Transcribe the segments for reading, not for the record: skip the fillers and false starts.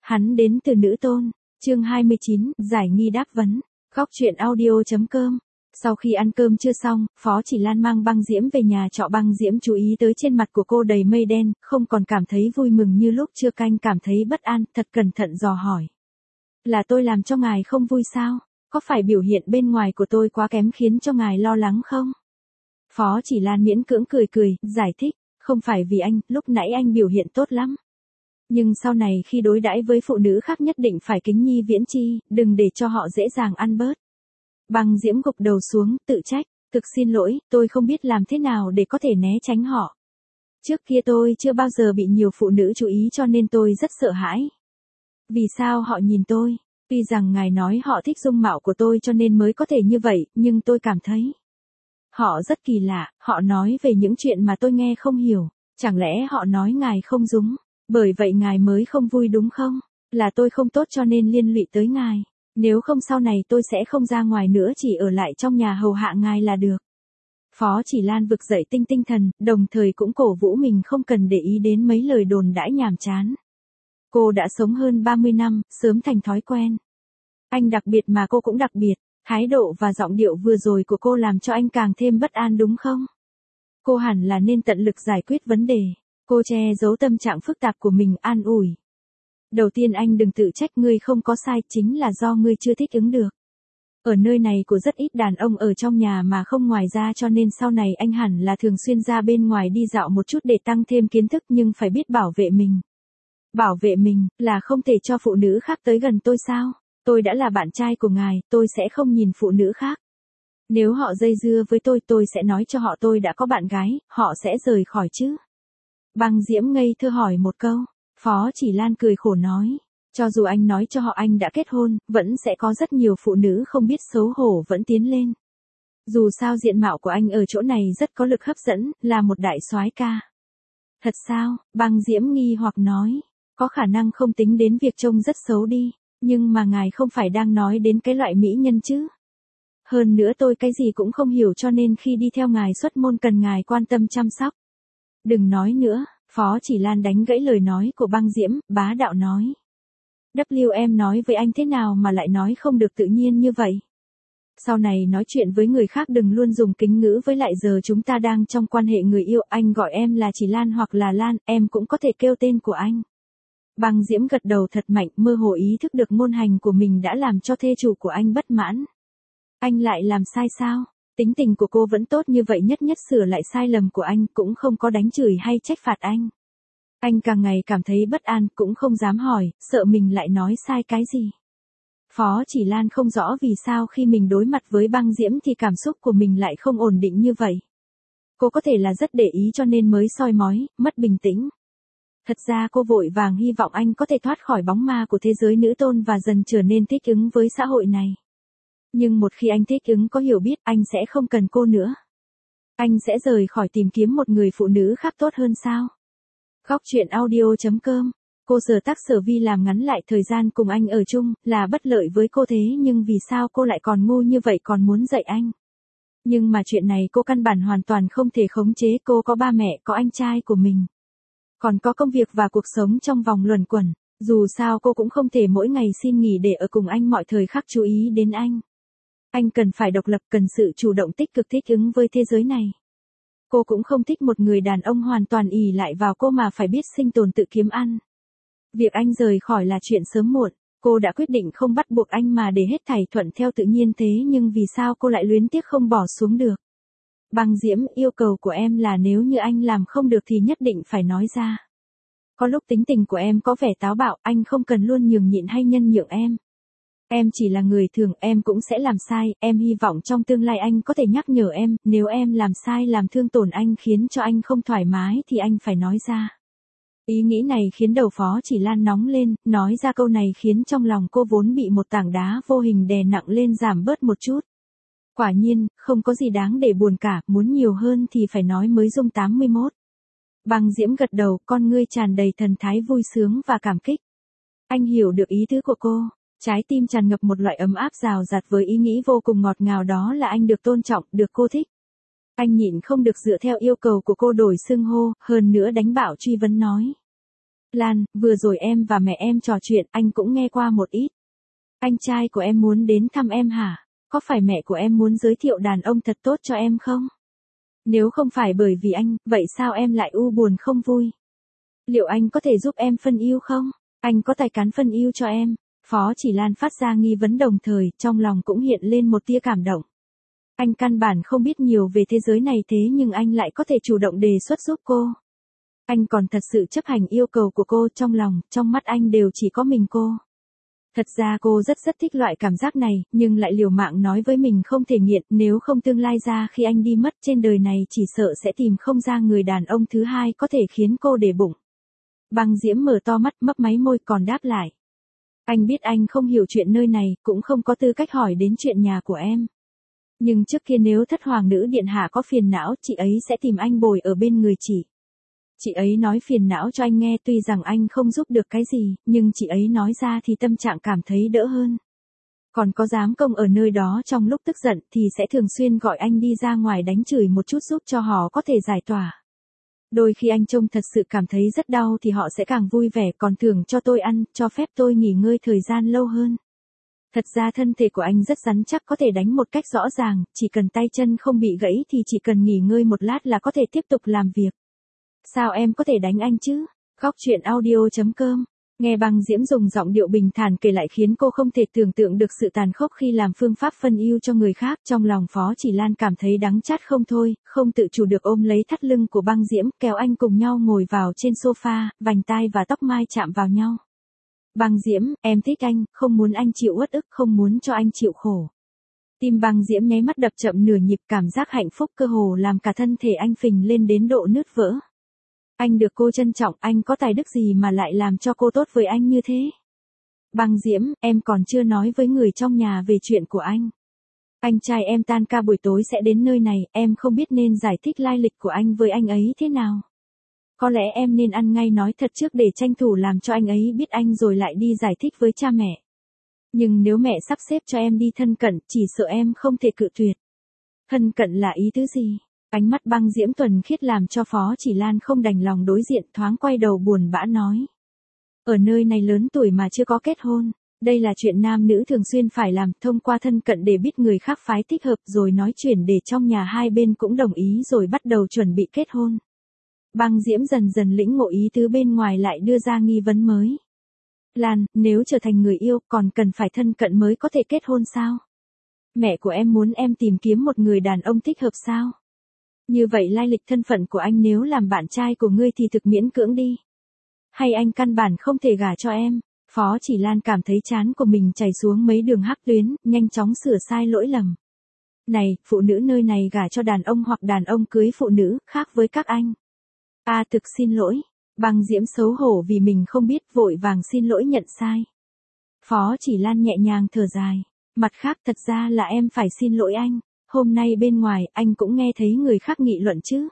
Hắn đến từ nữ tôn. Chương 29, giải nghi đáp vấn. Góc truyện audio.com. Sau khi ăn cơm chưa xong, Phó Chỉ Lan mang Băng Diễm về nhà trọ. Băng Diễm chú ý tới trên mặt của cô đầy mây đen, không còn cảm thấy vui mừng như lúc chưa, canh cảm thấy bất an, thật cẩn thận dò hỏi. Là tôi làm cho ngài không vui sao? Có phải biểu hiện bên ngoài của tôi quá kém khiến cho ngài lo lắng không? Phó Chỉ Lan miễn cưỡng cười, giải thích, không phải vì anh, lúc nãy anh biểu hiện tốt lắm. Nhưng sau này khi đối đãi với phụ nữ khác nhất định phải kính nhi viễn chi, đừng để cho họ dễ dàng ăn bớt. Băng Diễm gục đầu xuống, tự trách, thực xin lỗi, tôi không biết làm thế nào để có thể né tránh họ. Trước kia tôi chưa bao giờ bị nhiều phụ nữ chú ý cho nên tôi rất sợ hãi. Vì sao họ nhìn tôi? Tuy rằng ngài nói họ thích dung mạo của tôi cho nên mới có thể như vậy, nhưng tôi cảm thấy họ rất kỳ lạ, họ nói về những chuyện mà tôi nghe không hiểu, chẳng lẽ họ nói ngài không đúng, bởi vậy ngài mới không vui đúng không? Là tôi không tốt cho nên liên lụy tới ngài, nếu không sau này tôi sẽ không ra ngoài nữa, chỉ ở lại trong nhà hầu hạ ngài là được. Phó Chỉ Lan vực dậy tinh thần, đồng thời cũng cổ vũ mình không cần để ý đến mấy lời đồn đãi nhàm chán. Cô đã sống hơn 30 năm, sớm thành thói quen. Anh đặc biệt mà cô cũng đặc biệt, thái độ và giọng điệu vừa rồi của cô làm cho anh càng thêm bất an đúng không? Cô hẳn là nên tận lực giải quyết vấn đề. Cô che giấu tâm trạng phức tạp của mình, an ủi. Đầu tiên anh đừng tự trách, ngươi không có sai, chính là do ngươi chưa thích ứng được. Ở nơi này của rất ít đàn ông ở trong nhà mà không ngoài ra, cho nên sau này anh hẳn là thường xuyên ra bên ngoài đi dạo một chút để tăng thêm kiến thức, nhưng phải biết bảo vệ mình. Bảo vệ mình, là không thể cho phụ nữ khác tới gần tôi sao? Tôi đã là bạn trai của ngài, tôi sẽ không nhìn phụ nữ khác. Nếu họ dây dưa với tôi sẽ nói cho họ tôi đã có bạn gái, họ sẽ rời khỏi chứ. Băng Diễm ngây thơ hỏi một câu. Phó Chỉ Lan cười khổ nói, cho dù anh nói cho họ anh đã kết hôn, vẫn sẽ có rất nhiều phụ nữ không biết xấu hổ vẫn tiến lên. Dù sao diện mạo của anh ở chỗ này rất có lực hấp dẫn, là một đại soái ca. Thật sao? Băng Diễm nghi hoặc nói, có khả năng không tính đến việc trông rất xấu đi, nhưng mà ngài không phải đang nói đến cái loại mỹ nhân chứ? Hơn nữa tôi cái gì cũng không hiểu cho nên khi đi theo ngài xuất môn cần ngài quan tâm chăm sóc. Đừng nói nữa, Phó Chỉ Lan đánh gãy lời nói của Băng Diễm, bá đạo nói. Em nói với anh thế nào mà lại nói không được tự nhiên như vậy? Sau này nói chuyện với người khác đừng luôn dùng kính ngữ, với lại giờ chúng ta đang trong quan hệ người yêu, anh gọi em là Chỉ Lan hoặc là Lan, em cũng có thể kêu tên của anh. Băng Diễm gật đầu thật mạnh, mơ hồ ý thức được ngôn hành của mình đã làm cho thê chủ của anh bất mãn. Anh lại làm sai sao? Tính tình của cô vẫn tốt như vậy, nhất sửa lại sai lầm của anh, cũng không có đánh chửi hay trách phạt anh. Anh càng ngày cảm thấy bất an, cũng không dám hỏi, sợ mình lại nói sai cái gì. Phó Chỉ Lan không rõ vì sao khi mình đối mặt với Băng Diễm thì cảm xúc của mình lại không ổn định như vậy. Cô có thể là rất để ý cho nên mới soi mói, mất bình tĩnh. Thật ra cô vội vàng hy vọng anh có thể thoát khỏi bóng ma của thế giới nữ tôn và dần trở nên thích ứng với xã hội này. Nhưng một khi anh thích ứng có hiểu biết, anh sẽ không cần cô nữa. Anh sẽ rời khỏi tìm kiếm một người phụ nữ khác tốt hơn sao? Góc truyện audio.com. Cô Sở Tác Sở Vi làm ngắn lại thời gian cùng anh ở chung, là bất lợi với cô, thế nhưng vì sao cô lại còn ngu như vậy còn muốn dạy anh? Nhưng mà chuyện này cô căn bản hoàn toàn không thể khống chế, cô có ba mẹ, có anh trai của mình. Còn có công việc và cuộc sống trong vòng luẩn quẩn, dù sao cô cũng không thể mỗi ngày xin nghỉ để ở cùng anh, mọi thời khắc chú ý đến anh. Anh cần phải độc lập, cần sự chủ động tích cực thích ứng với thế giới này. Cô cũng không thích một người đàn ông hoàn toàn ỷ lại vào cô mà phải biết sinh tồn tự kiếm ăn. Việc anh rời khỏi là chuyện sớm muộn, cô đã quyết định không bắt buộc anh mà để hết thảy thuận theo tự nhiên, thế nhưng vì sao cô lại luyến tiếc không bỏ xuống được? Băng Diễm, yêu cầu của em là nếu như anh làm không được thì nhất định phải nói ra. Có lúc tính tình của em có vẻ táo bạo, anh không cần luôn nhường nhịn hay nhân nhượng em. Em chỉ là người thường, em cũng sẽ làm sai, em hy vọng trong tương lai anh có thể nhắc nhở em, nếu em làm sai làm thương tổn anh khiến cho anh không thoải mái thì anh phải nói ra. Ý nghĩ này khiến đầu Phó Chỉ Lan nóng lên, nói ra câu này khiến trong lòng cô vốn bị một tảng đá vô hình đè nặng lên giảm bớt một chút. Quả nhiên, không có gì đáng để buồn cả, muốn nhiều hơn thì phải nói mới dung 81. Băng Diễm gật đầu, con ngươi tràn đầy thần thái vui sướng và cảm kích. Anh hiểu được ý tứ của cô. Trái tim tràn ngập một loại ấm áp rào rạt với ý nghĩ vô cùng ngọt ngào, đó là anh được tôn trọng, được cô thích. Anh nhịn không được dựa theo yêu cầu của cô đổi xưng hô, hơn nữa đánh bạo truy vấn nói. Lan, vừa rồi em và mẹ em trò chuyện, anh cũng nghe qua một ít. Anh trai của em muốn đến thăm em hả? Có phải mẹ của em muốn giới thiệu đàn ông thật tốt cho em không? Nếu không phải bởi vì anh, vậy sao em lại u buồn không vui? Liệu anh có thể giúp em phân ưu không? Anh có tài cán phân ưu cho em. Phó Chỉ Lan phát ra nghi vấn đồng thời, trong lòng cũng hiện lên một tia cảm động. Anh căn bản không biết nhiều về thế giới này thế nhưng anh lại có thể chủ động đề xuất giúp cô. Anh còn thật sự chấp hành yêu cầu của cô, trong lòng, trong mắt anh đều chỉ có mình cô. Thật ra cô rất thích loại cảm giác này, nhưng lại liều mạng nói với mình không thể nghiện, nếu không tương lai ra khi anh đi mất trên đời này chỉ sợ sẽ tìm không ra người đàn ông thứ hai có thể khiến cô để bụng. Băng Diễm mở to mắt, mấp máy môi còn đáp lại. Anh biết anh không hiểu chuyện nơi này, cũng không có tư cách hỏi đến chuyện nhà của em. Nhưng trước kia nếu thất hoàng nữ điện hạ có phiền não, chị ấy sẽ tìm anh bồi ở bên người chị. Chị ấy nói phiền não cho anh nghe, tuy rằng anh không giúp được cái gì, nhưng chị ấy nói ra thì tâm trạng cảm thấy đỡ hơn. Còn có giám công ở nơi đó trong lúc tức giận thì sẽ thường xuyên gọi anh đi ra ngoài đánh chửi một chút giúp cho họ có thể giải tỏa. Đôi khi anh trông thật sự cảm thấy rất đau thì họ sẽ càng vui vẻ, còn thưởng cho tôi ăn, cho phép tôi nghỉ ngơi thời gian lâu hơn. Thật ra thân thể của anh rất rắn chắc, có thể đánh một cách rõ ràng, chỉ cần tay chân không bị gãy thì chỉ cần nghỉ ngơi một lát là có thể tiếp tục làm việc. Sao em có thể đánh anh chứ? Góc truyện audio.com. Nghe Băng Diễm dùng giọng điệu bình thản kể lại khiến cô không thể tưởng tượng được sự tàn khốc khi làm phương pháp phân ưu cho người khác. Trong lòng Phó Chỉ Lan cảm thấy đắng chát không thôi, không tự chủ được ôm lấy thắt lưng của Băng Diễm, kéo anh cùng nhau ngồi vào trên sofa, vành tai và tóc mai chạm vào nhau. Băng Diễm, em thích anh, không muốn anh chịu uất ức, không muốn cho anh chịu khổ. Tim Băng Diễm nháy mắt đập chậm nửa nhịp, cảm giác hạnh phúc cơ hồ làm cả thân thể anh phình lên đến độ nứt vỡ. Anh được cô trân trọng, anh có tài đức gì mà lại làm cho cô tốt với anh như thế? Băng Diễm, em còn chưa nói với người trong nhà về chuyện của anh. Anh trai em tan ca buổi tối sẽ đến nơi này, em không biết nên giải thích lai lịch của anh với anh ấy thế nào. Có lẽ em nên ăn ngay nói thật trước để tranh thủ làm cho anh ấy biết anh rồi lại đi giải thích với cha mẹ. Nhưng nếu mẹ sắp xếp cho em đi thân cận, chỉ sợ em không thể cự tuyệt. Thân cận là ý tứ gì? Ánh mắt Băng Diễm thuần khiết làm cho Phó Chỉ Lan không đành lòng đối diện, thoáng quay đầu buồn bã nói. Ở nơi này lớn tuổi mà chưa có kết hôn, đây là chuyện nam nữ thường xuyên phải làm, thông qua thân cận để biết người khác phái thích hợp rồi nói chuyện để trong nhà hai bên cũng đồng ý rồi bắt đầu chuẩn bị kết hôn. Băng Diễm dần dần lĩnh ngộ ý tứ bên ngoài lại đưa ra nghi vấn mới. Lan, nếu trở thành người yêu còn cần phải thân cận mới có thể kết hôn sao? Mẹ của em muốn em tìm kiếm một người đàn ông thích hợp sao? Như vậy lai lịch thân phận của anh nếu làm bạn trai của ngươi thì thực miễn cưỡng đi. Hay anh căn bản không thể gả cho em? Phó Chỉ Lan cảm thấy trán của mình chảy xuống mấy đường hắc tuyến, nhanh chóng sửa sai lỗi lầm. Này, phụ nữ nơi này gả cho đàn ông hoặc đàn ông cưới phụ nữ, khác với các anh. Thực xin lỗi. Băng Diễm xấu hổ vì mình không biết, vội vàng xin lỗi nhận sai. Phó Chỉ Lan nhẹ nhàng thở dài. Mặt khác thật ra là em phải xin lỗi anh. Hôm nay bên ngoài, anh cũng nghe thấy người khác nghị luận chứ.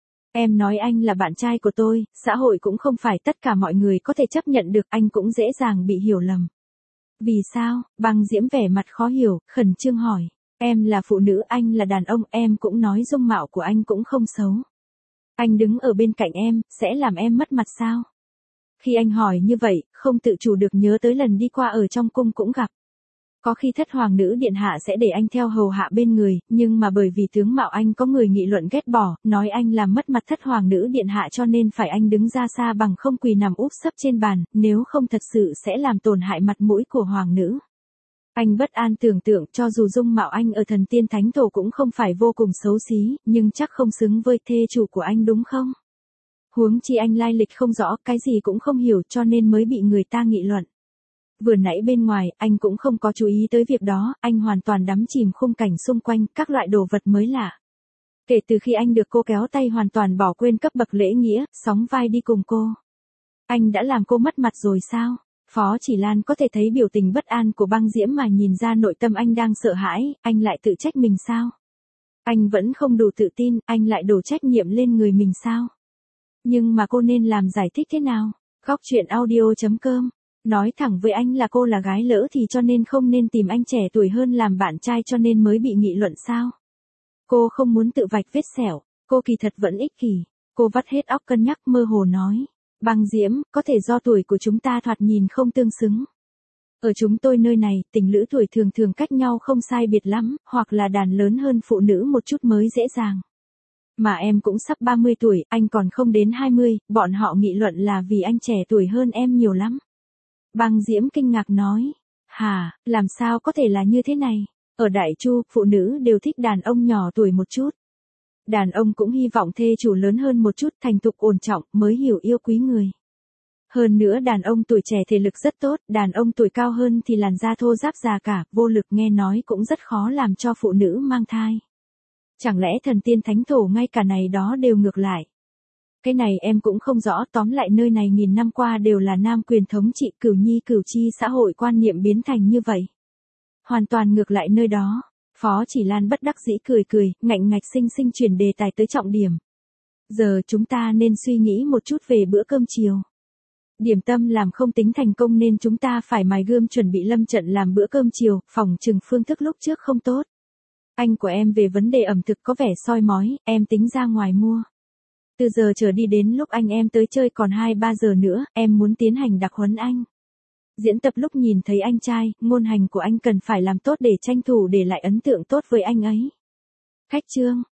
Em nói anh là bạn trai của tôi, xã hội cũng không phải tất cả mọi người có thể chấp nhận được, anh cũng dễ dàng bị hiểu lầm. Vì sao? Băng Diễm vẻ mặt khó hiểu, khẩn trương hỏi. Em là phụ nữ, anh là đàn ông, em cũng nói dung mạo của anh cũng không xấu. Anh đứng ở bên cạnh em, sẽ làm em mất mặt sao? Khi anh hỏi như vậy, không tự chủ được nhớ tới lần đi qua ở trong cung cũng gặp. Có khi thất hoàng nữ điện hạ sẽ để anh theo hầu hạ bên người, nhưng mà bởi vì tướng mạo anh có người nghị luận ghét bỏ, nói anh làm mất mặt thất hoàng nữ điện hạ cho nên phải anh đứng ra xa bằng không quỳ nằm úp sấp trên bàn, nếu không thật sự sẽ làm tổn hại mặt mũi của hoàng nữ. Anh bất an tưởng tượng cho dù dung mạo anh ở thần tiên thánh thổ cũng không phải vô cùng xấu xí, nhưng chắc không xứng với thê chủ của anh đúng không? Huống chi anh lai lịch không rõ, cái gì cũng không hiểu cho nên mới bị người ta nghị luận. Vừa nãy bên ngoài, anh cũng không có chú ý tới việc đó, anh hoàn toàn đắm chìm khung cảnh xung quanh, các loại đồ vật mới lạ. Kể từ khi anh được cô kéo tay hoàn toàn bỏ quên cấp bậc lễ nghĩa, sóng vai đi cùng cô. Anh đã làm cô mất mặt rồi sao? Phó Chỉ Lan có thể thấy biểu tình bất an của Băng Diễm mà nhìn ra nội tâm anh đang sợ hãi, anh lại tự trách mình sao? Anh vẫn không đủ tự tin, anh lại đổ trách nhiệm lên người mình sao? Nhưng mà cô nên làm giải thích thế nào? Góc truyện audio.com. Nói thẳng với anh là cô là gái lỡ thì cho nên không nên tìm anh trẻ tuổi hơn làm bạn trai cho nên mới bị nghị luận sao? Cô không muốn tự vạch vết sẹo, cô kỳ thật vẫn ích kỷ. Cô vắt hết óc cân nhắc mơ hồ nói. Băng Diễm, có thể do tuổi của chúng ta thoạt nhìn không tương xứng. Ở chúng tôi nơi này, tình lữ tuổi thường thường cách nhau không sai biệt lắm, hoặc là đàn lớn hơn phụ nữ một chút mới dễ dàng. Mà em cũng sắp 30 tuổi, anh còn không đến 20, bọn họ nghị luận là vì anh trẻ tuổi hơn em nhiều lắm. Băng Diễm kinh ngạc nói, hả, làm sao có thể là như thế này? Ở Đại Chu, phụ nữ đều thích đàn ông nhỏ tuổi một chút. Đàn ông cũng hy vọng thê chủ lớn hơn một chút, thành thục ổn trọng, mới hiểu yêu quý người. Hơn nữa đàn ông tuổi trẻ thể lực rất tốt, đàn ông tuổi cao hơn thì làn da thô ráp già cả, vô lực, nghe nói cũng rất khó làm cho phụ nữ mang thai. Chẳng lẽ thần tiên thánh thổ ngay cả này đó đều ngược lại? Cái này em cũng không rõ, tóm lại nơi này nghìn năm qua đều là nam quyền thống trị, cửu nhi cửu chi, xã hội quan niệm biến thành như vậy. Hoàn toàn ngược lại nơi đó. Phó Chỉ Lan bất đắc dĩ cười cười, ngạnh ngạch xinh xinh chuyển đề tài tới trọng điểm. Giờ chúng ta nên suy nghĩ một chút về bữa cơm chiều. Điểm tâm làm không tính thành công nên chúng ta phải mài gươm chuẩn bị lâm trận làm bữa cơm chiều, phỏng chừng phương thức lúc trước không tốt. Anh của em về vấn đề ẩm thực có vẻ soi mói, em tính ra ngoài mua. Từ giờ trở đi đến lúc anh em tới chơi còn 2-3 giờ nữa, em muốn tiến hành đặc huấn anh. Diễn tập lúc nhìn thấy anh trai, ngôn hành của anh cần phải làm tốt để tranh thủ để lại ấn tượng tốt với anh ấy. Khách trương,